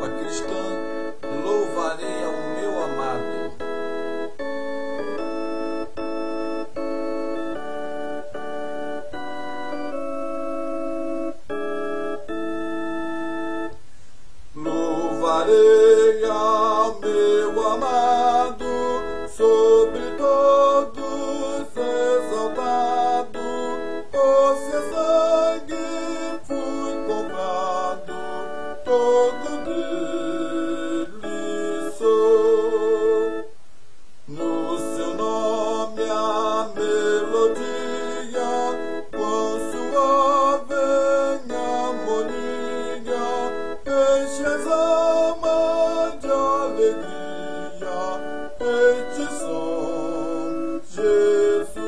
palavra cristã, louvarei ao meu amado. Louvarei ao meu amado, sobre todos exaltado, o seu sangue fui comprado, todo dele sou. No seu nome a melodia, quão suave a harmonia, enche as almas de alegria, este som, Jesus.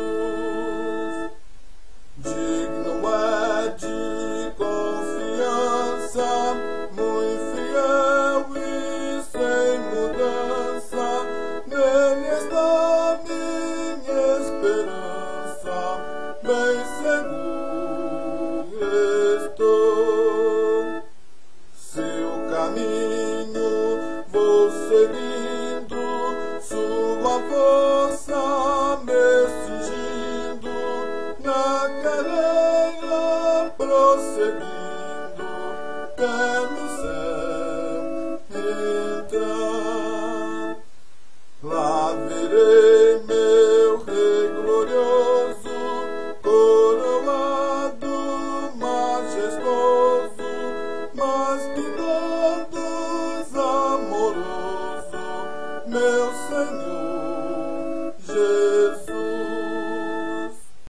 Digno é de confiança, muito fiel e sem mudança, nele está minha esperança, bem seguro estou. Seu caminho vou seguindo, sua força me cingindo, na carreira prosseguindo.